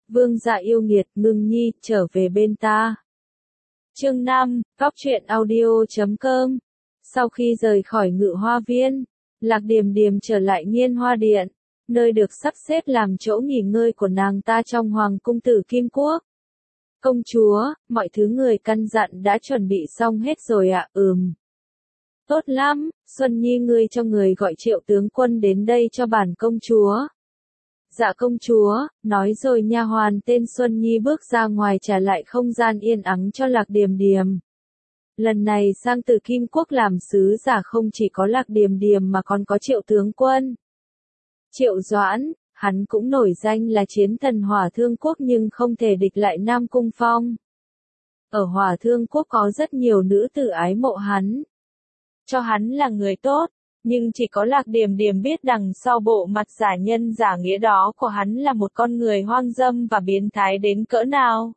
Vương gia yêu nghiệt, ngưng nhi, trở về bên ta. Chương 5, Góc truyện audio.com. Sau khi rời khỏi Ngự Hoa Viên, Lạc Điềm Điềm trở lại Nghiên Hoa Điện, nơi được sắp xếp làm chỗ nghỉ ngơi của nàng ta trong Hoàng cung Tử Kim Quốc. Công chúa, mọi thứ người căn dặn đã chuẩn bị xong hết rồi ạ. Tốt lắm, Xuân Nhi ngươi cho người gọi Triệu tướng quân đến đây cho bản công chúa. Dạ công chúa, nói rồi nha hoàn tên Xuân Nhi bước ra ngoài trả lại không gian yên ắng cho Lạc Điềm Điềm. Lần này sang Tử Kim Quốc làm sứ giả không chỉ có Lạc Điềm Điềm mà còn có Triệu tướng quân. Triệu Doãn, hắn cũng nổi danh là chiến thần Hỏa Thương Quốc nhưng không thể địch lại Nam Cung Phong. Ở Hỏa Thương Quốc có rất nhiều nữ tử ái mộ hắn. Cho hắn là người tốt, nhưng chỉ có Lạc Điềm Điềm biết đằng sau bộ mặt giả nhân giả nghĩa đó của hắn là một con người hoang dâm và biến thái đến cỡ nào.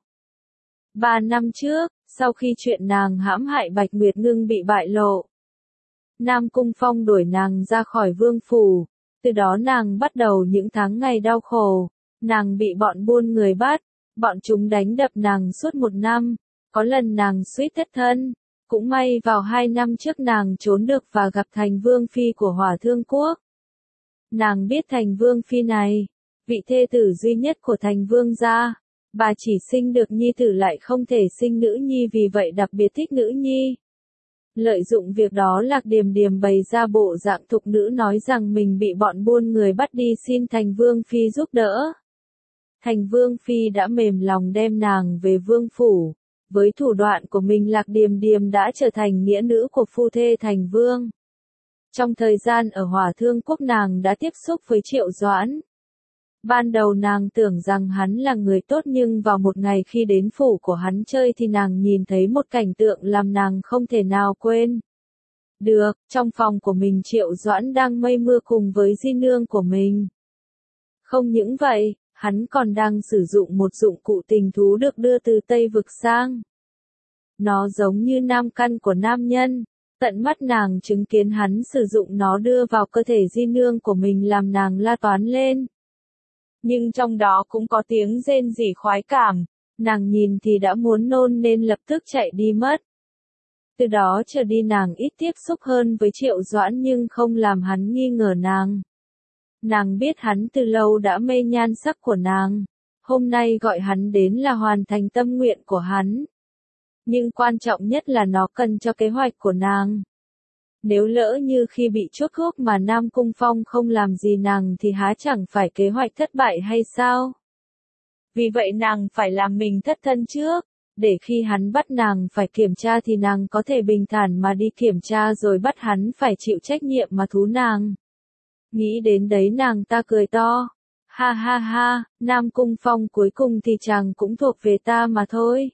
3 năm trước, sau khi chuyện nàng hãm hại Bạch Nguyệt Ngưng bị bại lộ, Nam Cung Phong đuổi nàng ra khỏi vương phủ, từ đó nàng bắt đầu những tháng ngày đau khổ, nàng bị bọn buôn người bắt, bọn chúng đánh đập nàng suốt 1 năm, có lần nàng suýt thất thân. Cũng may vào 2 năm trước nàng trốn được và gặp Thành Vương Phi của Hỏa Thương Quốc. Nàng biết Thành Vương Phi này, vị thê tử duy nhất của Thành Vương gia, bà chỉ sinh được nhi tử lại không thể sinh nữ nhi vì vậy đặc biệt thích nữ nhi. Lợi dụng việc đó Lạc Điềm Điềm bày ra bộ dạng thục nữ nói rằng mình bị bọn buôn người bắt đi xin Thành Vương Phi giúp đỡ. Thành Vương Phi đã mềm lòng đem nàng về vương phủ. Với thủ đoạn của mình Lạc Điềm Điềm đã trở thành nghĩa nữ của phu thê Thành Vương. Trong thời gian ở Hỏa Thương Quốc nàng đã tiếp xúc với Triệu Doãn. Ban đầu nàng tưởng rằng hắn là người tốt nhưng vào một ngày khi đến phủ của hắn chơi thì nàng nhìn thấy một cảnh tượng làm nàng không thể nào quên. Được, trong phòng của mình Triệu Doãn đang mây mưa cùng với di nương của mình. Không những vậy, hắn còn đang sử dụng một dụng cụ tình thú được đưa từ Tây Vực sang. Nó giống như nam căn của nam nhân, tận mắt nàng chứng kiến hắn sử dụng nó đưa vào cơ thể di nương của mình làm nàng la toán lên. Nhưng trong đó cũng có tiếng rên rỉ khoái cảm, nàng nhìn thì đã muốn nôn nên lập tức chạy đi mất. Từ đó trở đi nàng ít tiếp xúc hơn với Triệu Doãn nhưng không làm hắn nghi ngờ nàng. Nàng biết hắn từ lâu đã mê nhan sắc của nàng, hôm nay gọi hắn đến là hoàn thành tâm nguyện của hắn. Nhưng quan trọng nhất là nó cần cho kế hoạch của nàng. Nếu lỡ như khi bị chốt thuốc mà Nam Cung Phong không làm gì nàng thì há chẳng phải kế hoạch thất bại hay sao? Vì vậy nàng phải làm mình thất thân trước, để khi hắn bắt nàng phải kiểm tra thì nàng có thể bình thản mà đi kiểm tra rồi bắt hắn phải chịu trách nhiệm mà thú nàng. Nghĩ đến đấy nàng ta cười to. Ha ha ha, Nam Cung Phong cuối cùng thì chàng cũng thuộc về ta mà thôi.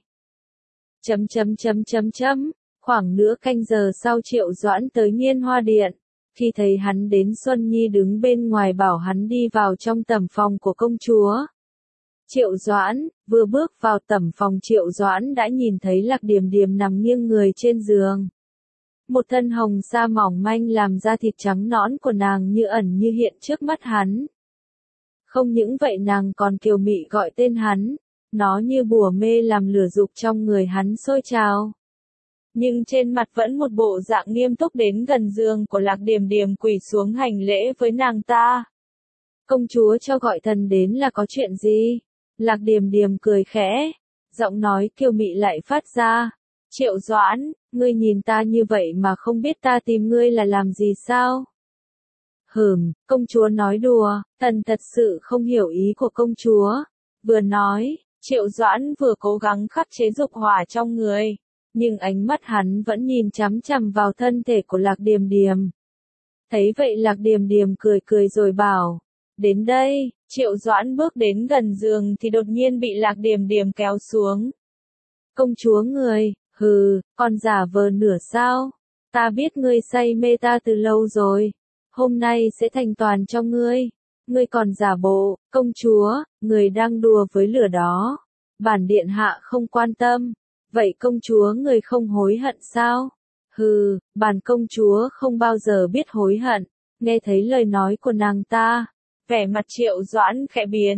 Khoảng nửa canh giờ sau Triệu Doãn tới Nghiên Hoa Điện. Khi thấy hắn đến Xuân Nhi đứng bên ngoài bảo hắn đi vào trong tẩm phòng của công chúa. Triệu Doãn, vừa bước vào tẩm phòng Triệu Doãn đã nhìn thấy Lạc Điềm Điềm nằm nghiêng người trên giường. Một thân hồng sa mỏng manh làm da thịt trắng nõn của nàng như ẩn như hiện trước mắt hắn. Không những vậy nàng còn kiều mị gọi tên hắn, nó như bùa mê làm lửa dục trong người hắn sôi trào. Nhưng trên mặt vẫn một bộ dạng nghiêm túc đến gần giường của Lạc Điềm Điềm quỳ xuống hành lễ với nàng ta. Công chúa cho gọi thần đến là có chuyện gì? Lạc Điềm Điềm cười khẽ, giọng nói kiều mị lại phát ra. Triệu Doãn, ngươi nhìn ta như vậy mà không biết ta tìm ngươi là làm gì sao? Công chúa nói đùa, thần thật sự không hiểu ý của công chúa. Vừa nói, Triệu Doãn vừa cố gắng khắc chế dục hỏa trong người, nhưng ánh mắt hắn vẫn nhìn chằm chằm vào thân thể của Lạc Điềm Điềm. Thấy vậy Lạc Điềm Điềm cười cười rồi bảo, đến đây. Triệu Doãn bước đến gần giường thì đột nhiên bị Lạc Điềm Điềm kéo xuống. Công chúa người, còn giả vờ nửa sao? Ta biết ngươi say mê ta từ lâu rồi. Hôm nay sẽ thành toàn cho ngươi. Ngươi còn giả bộ, công chúa, người đang đùa với lửa đó. Bản điện hạ không quan tâm. Vậy công chúa người không hối hận sao? Bản công chúa không bao giờ biết hối hận. Nghe thấy lời nói của nàng ta, vẻ mặt Triệu Doãn khẽ biến.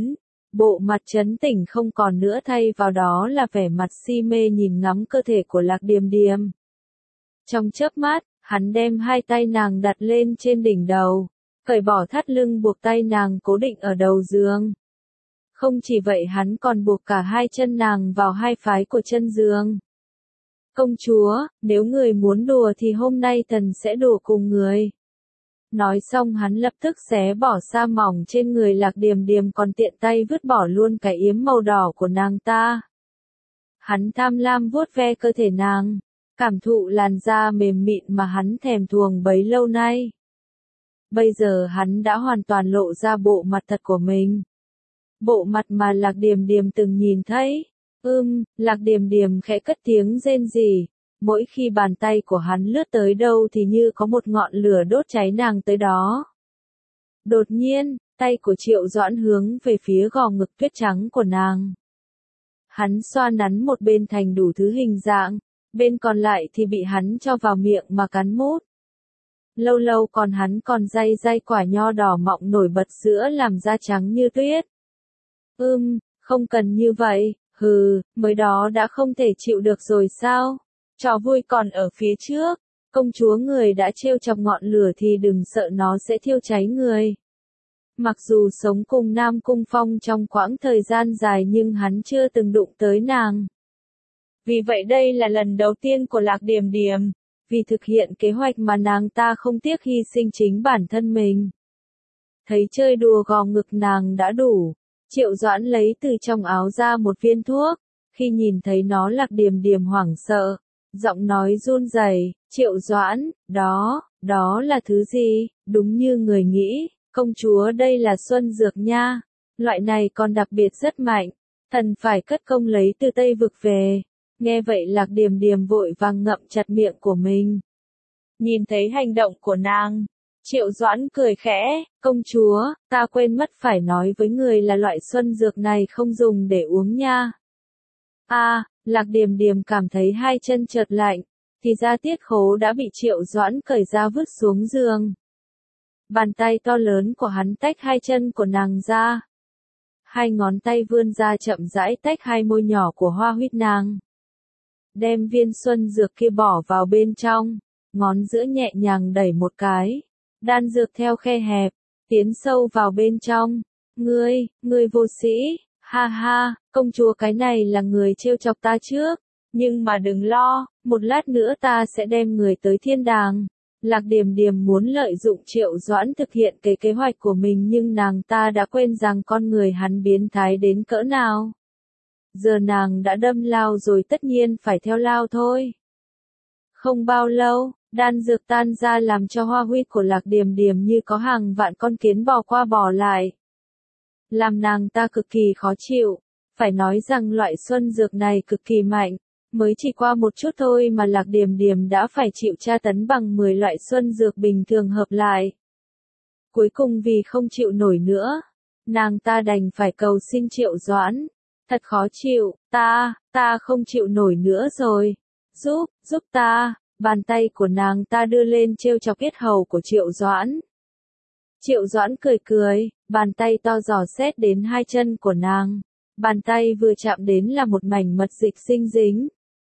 Bộ mặt trấn tĩnh không còn nữa, thay vào đó là vẻ mặt si mê nhìn ngắm cơ thể của Lạc Điềm Điềm. Trong chớp mắt, hắn đem hai tay nàng đặt lên trên đỉnh đầu, cởi bỏ thắt lưng buộc tay nàng cố định ở đầu giường. Không chỉ vậy, hắn còn buộc cả hai chân nàng vào hai phái của chân giường. Công chúa, nếu người muốn đùa thì hôm nay thần sẽ đùa cùng người. Nói xong hắn lập tức xé bỏ sa mỏng trên người Lạc Điềm Điềm, còn tiện tay vứt bỏ luôn cái yếm màu đỏ của nàng ta. Hắn tham lam vuốt ve cơ thể nàng, cảm thụ làn da mềm mịn mà hắn thèm thuồng bấy lâu nay. Bây giờ hắn đã hoàn toàn lộ ra bộ mặt thật của mình. Bộ mặt mà Lạc Điềm Điềm từng nhìn thấy. Lạc Điềm Điềm khẽ cất tiếng rên rỉ. Mỗi khi bàn tay của hắn lướt tới đâu thì như có một ngọn lửa đốt cháy nàng tới đó. Đột nhiên, tay của Triệu Doãn hướng về phía gò ngực tuyết trắng của nàng. Hắn xoa nắn một bên thành đủ thứ hình dạng, bên còn lại thì bị hắn cho vào miệng mà cắn mút. Lâu lâu còn hắn còn day quả nho đỏ mọng nổi bật giữa làm da trắng như tuyết. Không cần như vậy, mới đó đã không thể chịu được rồi sao? Trò vui còn ở phía trước, công chúa người đã trêu chọc ngọn lửa thì đừng sợ nó sẽ thiêu cháy người. Mặc dù sống cùng Nam Cung Phong trong quãng thời gian dài nhưng hắn chưa từng đụng tới nàng. Vì vậy đây là lần đầu tiên của Lạc Điềm Điềm, vì thực hiện kế hoạch mà nàng ta không tiếc hy sinh chính bản thân mình. Thấy chơi đùa gò ngực nàng đã đủ, Triệu Doãn lấy từ trong áo ra một viên thuốc, khi nhìn thấy nó Lạc Điềm Điềm hoảng sợ, giọng nói run rẩy, Triệu Doãn, đó là thứ gì? Đúng như người nghĩ, công chúa đây là xuân dược nha, loại này còn đặc biệt rất mạnh, thần phải cất công lấy từ Tây Vực về. Nghe vậy Lạc Điềm Điềm vội vàng ngậm chặt miệng của mình. Nhìn thấy hành động của nàng, Triệu Doãn cười khẽ, công chúa, ta quên mất phải nói với người là loại xuân dược này không dùng để uống nha. Lạc Điềm Điềm cảm thấy hai chân chợt lạnh, thì ra Tiết Khố đã bị Triệu Doãn cởi ra vứt xuống giường. Bàn tay to lớn của hắn tách hai chân của nàng ra. Hai ngón tay vươn ra chậm rãi tách hai môi nhỏ của Hoa Huyết nàng. Đem viên xuân dược kia bỏ vào bên trong, ngón giữa nhẹ nhàng đẩy một cái, đan dược theo khe hẹp, tiến sâu vào bên trong. Ngươi vô sĩ, ha ha, công chúa cái này là người trêu chọc ta trước, nhưng mà đừng lo, một lát nữa ta sẽ đem người tới thiên đàng. Lạc Điềm Điềm muốn lợi dụng Triệu Doãn thực hiện cái kế hoạch của mình nhưng nàng ta đã quên rằng con người hắn biến thái đến cỡ nào. Giờ nàng đã đâm lao rồi tất nhiên phải theo lao thôi. Không bao lâu, đan dược tan ra làm cho hoa huyết của Lạc Điềm Điềm như có hàng vạn con kiến bò qua bò lại. Làm nàng ta cực kỳ khó chịu, phải nói rằng loại xuân dược này cực kỳ mạnh, mới chỉ qua một chút thôi mà Lạc Điềm Điềm đã phải chịu tra tấn bằng 10 loại xuân dược bình thường hợp lại. Cuối cùng vì không chịu nổi nữa, nàng ta đành phải cầu xin Triệu Doãn. Thật khó chịu, ta không chịu nổi nữa rồi. Giúp ta, bàn tay của nàng ta đưa lên trêu chọc yết hầu của Triệu Doãn. Triệu Doãn cười, bàn tay to dò xét đến hai chân của nàng. Bàn tay vừa chạm đến là một mảnh mật dịch sinh dính.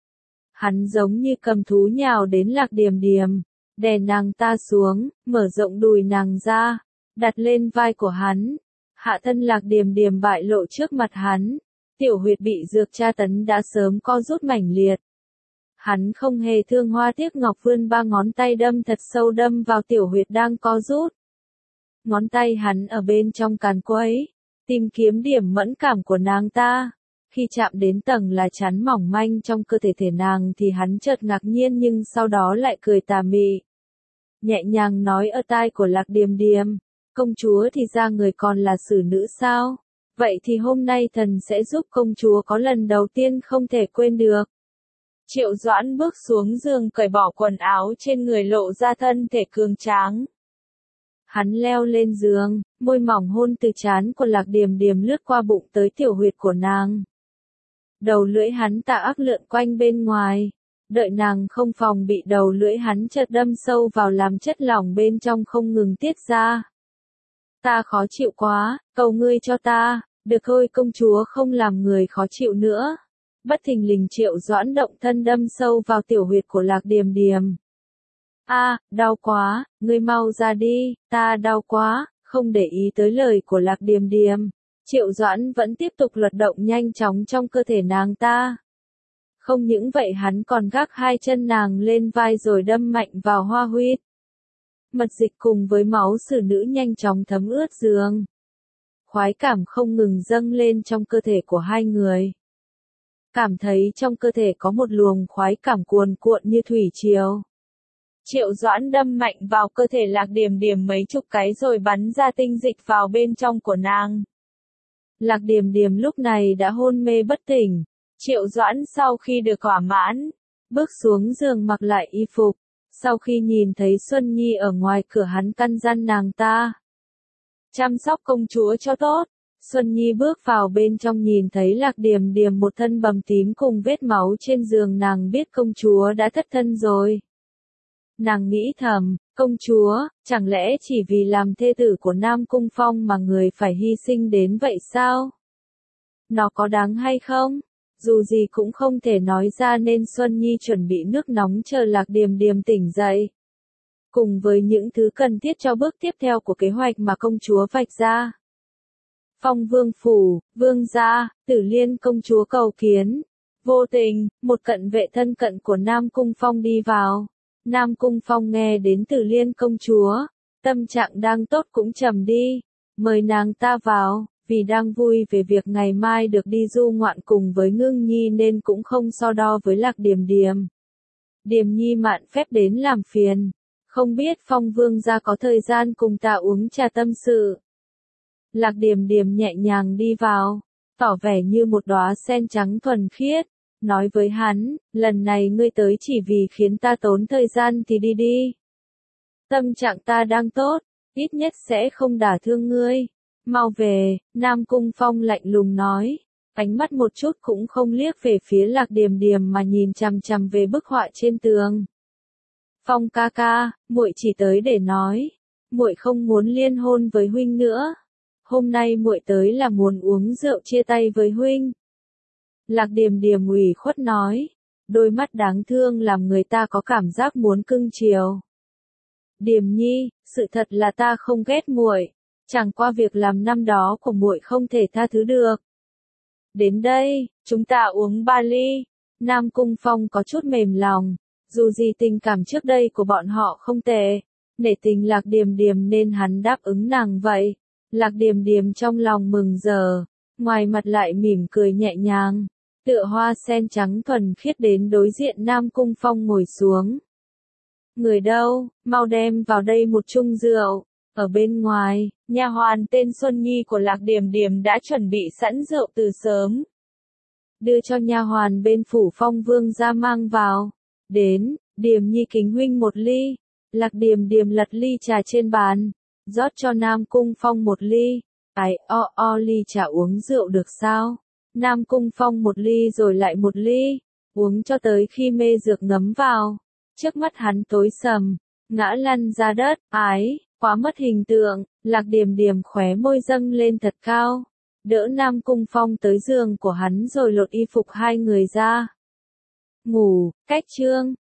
Hắn giống như cầm thú nhào đến Lạc Điềm Điềm, đè nàng ta xuống, mở rộng đùi nàng ra, đặt lên vai của hắn. Hạ thân Lạc Điềm Điềm bại lộ trước mặt hắn. Tiểu huyệt bị dược tra tấn đã sớm co rút mảnh liệt. Hắn không hề thương hoa tiếc ngọc vươn ba ngón tay đâm thật sâu đâm vào tiểu huyệt đang co rút. Ngón tay hắn ở bên trong càn quấy, tìm kiếm điểm mẫn cảm của nàng ta. Khi chạm đến tầng lá chắn mỏng manh trong cơ thể nàng thì hắn chợt ngạc nhiên nhưng sau đó lại cười tà mị. Nhẹ nhàng nói ở tai của Lạc Điềm Điềm, công chúa thì ra người còn là xử nữ sao? Vậy thì hôm nay thần sẽ giúp công chúa có lần đầu tiên không thể quên được. Triệu Doãn bước xuống giường cởi bỏ quần áo trên người lộ ra thân thể cường tráng. Hắn leo lên giường, môi mỏng hôn từ trán của Lạc Điềm Điềm lướt qua bụng tới tiểu huyệt của nàng. Đầu lưỡi hắn tà ác lượn quanh bên ngoài, đợi nàng không phòng bị đầu lưỡi hắn chợt đâm sâu vào làm chất lỏng bên trong không ngừng tiết ra. Ta khó chịu quá, cầu ngươi cho ta, Được thôi, công chúa không làm người khó chịu nữa. Bất thình lình Triệu Doãn động thân đâm sâu vào tiểu huyệt của Lạc Điềm Điềm. A, đau quá, ngươi mau ra đi, ta đau quá, không để ý tới lời của Lạc Điềm Điềm. Triệu Doãn vẫn tiếp tục luật động nhanh chóng trong cơ thể nàng ta. Không những vậy hắn còn gác hai chân nàng lên vai rồi đâm mạnh vào hoa huyết. Mật dịch cùng với máu xử nữ nhanh chóng thấm ướt giường. Khoái cảm không ngừng dâng lên trong cơ thể của hai người. Cảm thấy trong cơ thể có một luồng khoái cảm cuồn cuộn như thủy triều. Triệu Doãn đâm mạnh vào cơ thể Lạc Điềm Điềm mấy chục cái rồi bắn ra tinh dịch vào bên trong của nàng. Lạc Điềm Điềm lúc này đã hôn mê bất tỉnh. Triệu Doãn sau khi được thỏa mãn, bước xuống giường mặc lại y phục. Sau khi nhìn thấy Xuân Nhi ở ngoài cửa hắn căn dặn nàng ta chăm sóc công chúa cho tốt. Xuân Nhi bước vào bên trong nhìn thấy Lạc Điềm Điềm một thân bầm tím cùng vết máu trên giường, nàng biết công chúa đã thất thân rồi. Nàng nghĩ thầm, công chúa, chẳng lẽ chỉ vì làm thê tử của Nam Cung Phong mà người phải hy sinh đến vậy sao? Nó có đáng hay không? Dù gì cũng không thể nói ra nên Xuân Nhi chuẩn bị nước nóng chờ Lạc Điềm Điềm tỉnh dậy. Cùng với những thứ cần thiết cho bước tiếp theo của kế hoạch mà công chúa vạch ra. Phong Vương phủ, Vương gia, Tử Liên công chúa cầu kiến. Vô tình, một cận vệ thân cận của Nam Cung Phong đi vào. Nam Cung Phong nghe đến Tử Liên công chúa, tâm trạng đang tốt cũng trầm đi, mời nàng ta vào, vì đang vui về việc ngày mai được đi du ngoạn cùng với Ngưng Nhi nên cũng không so đo với Lạc Điềm Điềm. Điềm Nhi mạn phép đến làm phiền, không biết Phong Vương gia có thời gian cùng ta uống trà tâm sự. Lạc Điềm Điềm nhẹ nhàng đi vào, tỏ vẻ như một đóa sen trắng thuần khiết. Nói với hắn, lần này ngươi tới chỉ vì khiến ta tốn thời gian thì đi đi. Tâm trạng ta đang tốt, ít nhất sẽ không đả thương ngươi. Mau về, Nam Cung Phong lạnh lùng nói, ánh mắt một chút cũng không liếc về phía Lạc Điềm Điềm mà nhìn chằm chằm về bức họa trên tường. Phong ca ca, muội chỉ tới để nói, muội không muốn liên hôn với huynh nữa. Hôm nay muội tới là muốn uống rượu chia tay với huynh. Lạc Điềm Điềm ủy khuất nói, đôi mắt đáng thương làm người ta có cảm giác muốn cưng chiều. Điềm Nhi, sự thật là ta không ghét muội, chẳng qua việc làm năm đó của muội không thể tha thứ được. Đến đây, chúng ta uống 3 ly. Nam Cung Phong có chút mềm lòng, dù gì tình cảm trước đây của bọn họ không tệ, nể tình Lạc Điềm Điềm nên hắn đáp ứng nàng vậy. Lạc Điềm Điềm trong lòng mừng rỡ, ngoài mặt lại mỉm cười nhẹ nhàng. Tựa hoa sen trắng thuần khiết đến đối diện Nam Cung Phong ngồi xuống. Người đâu, mau đem vào đây một chung rượu. Ở bên ngoài, nha hoàn tên Xuân Nhi của Lạc Điềm Điềm đã chuẩn bị sẵn rượu từ sớm. Đưa cho nha hoàn bên phủ Phong Vương ra mang vào. Đến, Điềm Nhi kính huynh một ly. Lạc Điềm Điềm lật ly trà trên bàn, rót cho Nam Cung Phong một ly. Ái ly trà uống rượu được sao? Nam Cung Phong một ly rồi lại một ly, uống cho tới khi mê dược ngấm vào. Trước mắt hắn tối sầm, ngã lăn ra đất, quá mất hình tượng. Lạc Điềm Điềm khóe môi dâng lên thật cao, đỡ Nam Cung Phong tới giường của hắn rồi lột y phục hai người ra. Ngủ, cách chương.